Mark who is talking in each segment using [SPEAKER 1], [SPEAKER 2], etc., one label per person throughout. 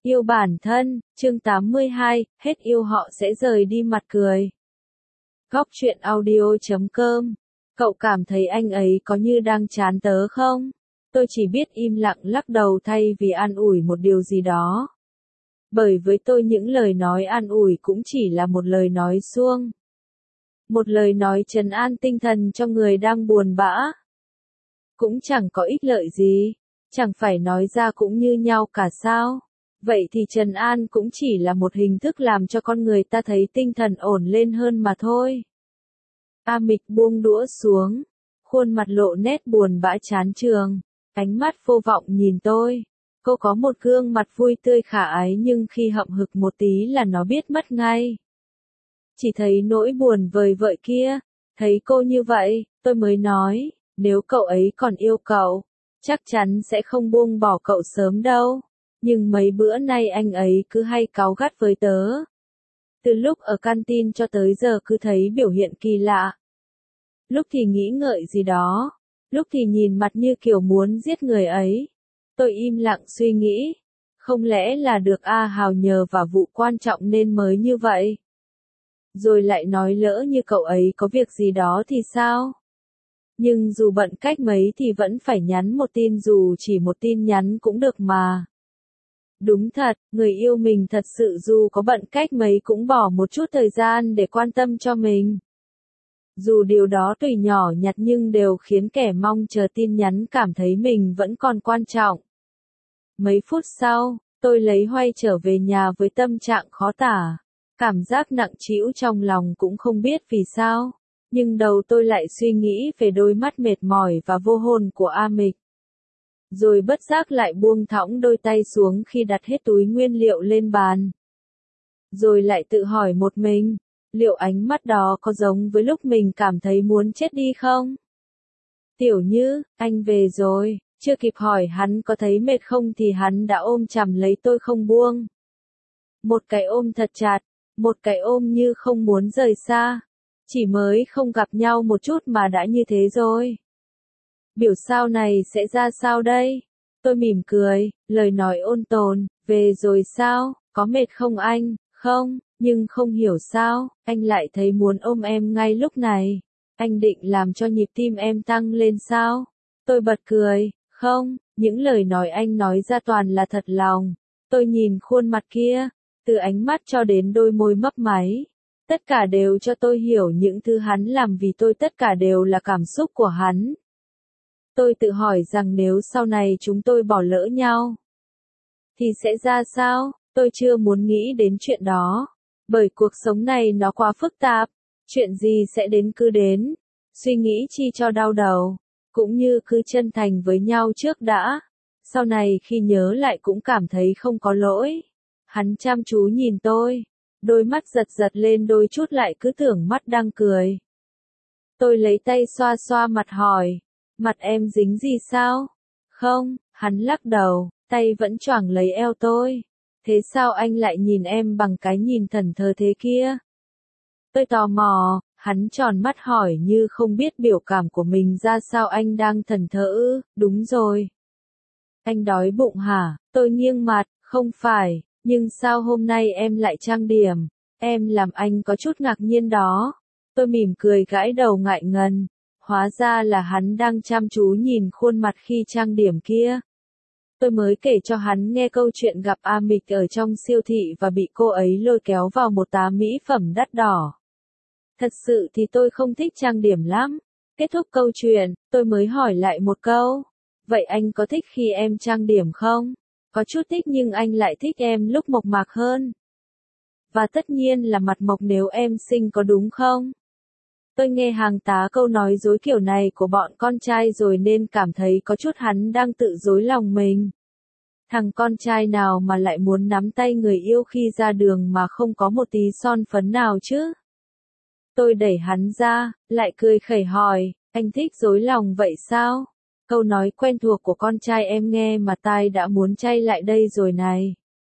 [SPEAKER 1] Yêu bản thân, chương 82, hết yêu họ sẽ rời đi mặt cười. Góc truyện audio.com. Cậu cảm thấy anh ấy có như đang chán tớ không? Tôi chỉ biết im lặng lắc đầu thay vì an ủi một điều gì đó. Bởi với tôi những lời nói an ủi cũng chỉ là một lời nói suông. Một lời nói trấn an tinh thần cho người đang buồn bã. Cũng chẳng có ích lợi gì, chẳng phải nói ra cũng như nhau cả sao? Vậy thì trấn an cũng chỉ là một hình thức làm cho con người ta thấy tinh thần ổn lên hơn mà thôi. A Mịch buông đũa xuống, khuôn mặt lộ nét buồn bã chán chường, ánh mắt vô vọng nhìn tôi. Cô có một gương mặt vui tươi khả ái nhưng khi hậm hực một tí là nó biết mất ngay. Chỉ thấy nỗi buồn vời vợi kia, thấy cô như vậy, tôi mới nói, nếu cậu ấy còn yêu cậu, chắc chắn sẽ không buông bỏ cậu sớm đâu. Nhưng mấy bữa nay anh ấy cứ hay cáu gắt với tớ. Từ lúc ở canteen cho tới giờ cứ thấy biểu hiện kỳ lạ. Lúc thì nghĩ ngợi gì đó, lúc thì nhìn mặt như kiểu muốn giết người ấy. Tôi im lặng suy nghĩ, không lẽ là được A Hào nhờ vào vụ quan trọng nên mới như vậy? Rồi lại nói lỡ như cậu ấy có việc gì đó thì sao? Nhưng dù bận cách mấy thì vẫn phải nhắn một tin, dù chỉ một tin nhắn cũng được mà. Đúng thật, người yêu mình thật sự dù có bận cách mấy cũng bỏ một chút thời gian để quan tâm cho mình. Dù điều đó tùy nhỏ nhặt nhưng đều khiến kẻ mong chờ tin nhắn cảm thấy mình vẫn còn quan trọng. Mấy phút sau, tôi lấy Hoay trở về nhà với tâm trạng khó tả. Cảm giác nặng trĩu trong lòng cũng không biết vì sao. Nhưng đầu tôi lại suy nghĩ về đôi mắt mệt mỏi và vô hồn của A Mịch. Rồi bất giác lại buông thõng đôi tay xuống khi đặt hết túi nguyên liệu lên bàn. Rồi lại tự hỏi một mình, liệu ánh mắt đó có giống với lúc mình cảm thấy muốn chết đi không? Tiểu Như, anh về rồi, chưa kịp hỏi hắn có thấy mệt không thì hắn đã ôm chầm lấy tôi không buông. Một cái ôm thật chặt, một cái ôm như không muốn rời xa. Chỉ mới không gặp nhau một chút mà đã như thế rồi. Biểu sao này sẽ ra sao đây? Tôi mỉm cười, lời nói ôn tồn, về rồi sao, có mệt không anh? Không, nhưng không hiểu sao, anh lại thấy muốn ôm em ngay lúc này. Anh định làm cho nhịp tim em tăng lên sao? Tôi bật cười, không, những lời nói anh nói ra toàn là thật lòng. Tôi nhìn khuôn mặt kia, từ ánh mắt cho đến đôi môi mấp máy. Tất cả đều cho tôi hiểu những thứ hắn làm vì tôi, tất cả đều là cảm xúc của hắn. Tôi tự hỏi rằng nếu sau này chúng tôi bỏ lỡ nhau, thì sẽ ra sao? Tôi chưa muốn nghĩ đến chuyện đó. Bởi cuộc sống này nó quá phức tạp. Chuyện gì sẽ đến cứ đến. Suy nghĩ chi cho đau đầu. Cũng như cứ chân thành với nhau trước đã. Sau này khi nhớ lại cũng cảm thấy không có lỗi. Hắn chăm chú nhìn tôi. Đôi mắt giật giật lên đôi chút lại cứ tưởng mắt đang cười. Tôi lấy tay xoa xoa mặt hỏi. Mặt em dính gì sao? Không, hắn lắc đầu, tay vẫn choàng lấy eo tôi. Thế sao anh lại nhìn em bằng cái nhìn thẫn thờ thế kia? Tôi tò mò, hắn tròn mắt hỏi như không biết biểu cảm của mình ra sao. Anh đang thẫn thờ ư? Đúng rồi. Anh đói bụng hả? Tôi nghiêng mặt, không phải, nhưng sao hôm nay em lại trang điểm? Em làm anh có chút ngạc nhiên đó. Tôi mỉm cười gãi đầu ngại ngần. Hóa ra là hắn đang chăm chú nhìn khuôn mặt khi trang điểm kia. Tôi mới kể cho hắn nghe câu chuyện gặp A Mịch ở trong siêu thị và bị cô ấy lôi kéo vào một tám mỹ phẩm đắt đỏ. Thật sự thì tôi không thích trang điểm lắm. Kết thúc câu chuyện, tôi mới hỏi lại một câu. Vậy anh có thích khi em trang điểm không? Có chút thích nhưng anh lại thích em lúc mộc mạc hơn. Và tất nhiên là mặt mộc nếu em xinh có đúng không? Tôi nghe hàng tá câu nói dối kiểu này của bọn con trai rồi nên cảm thấy có chút hắn đang tự dối lòng mình. Thằng con trai nào mà lại muốn nắm tay người yêu khi ra đường mà không có một tí son phấn nào chứ? Tôi đẩy hắn ra, lại cười khẩy hỏi, anh thích dối lòng vậy sao? Câu nói quen thuộc của con trai em nghe mà tai đã muốn chay lại đây rồi này.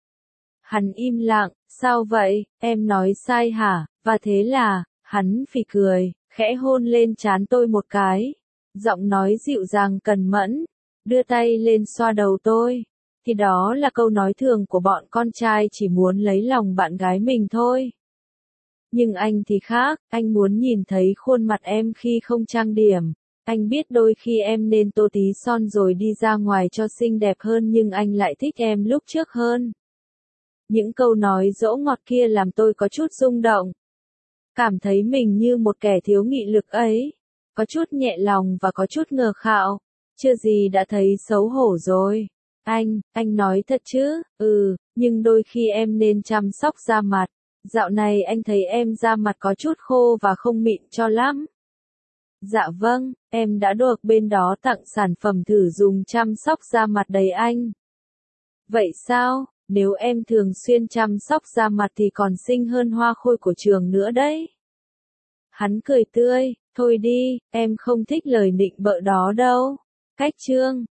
[SPEAKER 1] Hắn im lặng, sao vậy, em nói sai hả? Và thế là, hắn phì cười, khẽ hôn lên trán tôi một cái. Giọng nói dịu dàng cần mẫn, đưa tay lên xoa đầu tôi. thì đó là câu nói thường của bọn con trai chỉ muốn lấy lòng bạn gái mình thôi. Nhưng anh thì khác, anh muốn nhìn thấy khuôn mặt em khi không trang điểm. Anh biết đôi khi em nên tô tí son rồi đi ra ngoài cho xinh đẹp hơn nhưng anh lại thích em lúc trước hơn. Những câu nói dỗ ngọt kia làm tôi có chút rung động. Cảm thấy mình như một kẻ thiếu nghị lực ấy. Có chút nhẹ lòng và có chút ngờ khạo. Chưa gì đã thấy xấu hổ rồi. Anh nói thật chứ, nhưng đôi khi em nên chăm sóc da mặt. Dạo này anh thấy em da mặt có chút khô và không mịn cho lắm. Dạ vâng, em đã được bên đó tặng sản phẩm thử dùng chăm sóc da mặt đấy anh. Vậy sao, nếu em thường xuyên chăm sóc da mặt thì còn xinh hơn hoa khôi của trường nữa đấy. Hắn cười tươi, thôi đi, em không thích lời nịnh bợ đó đâu. Cách chương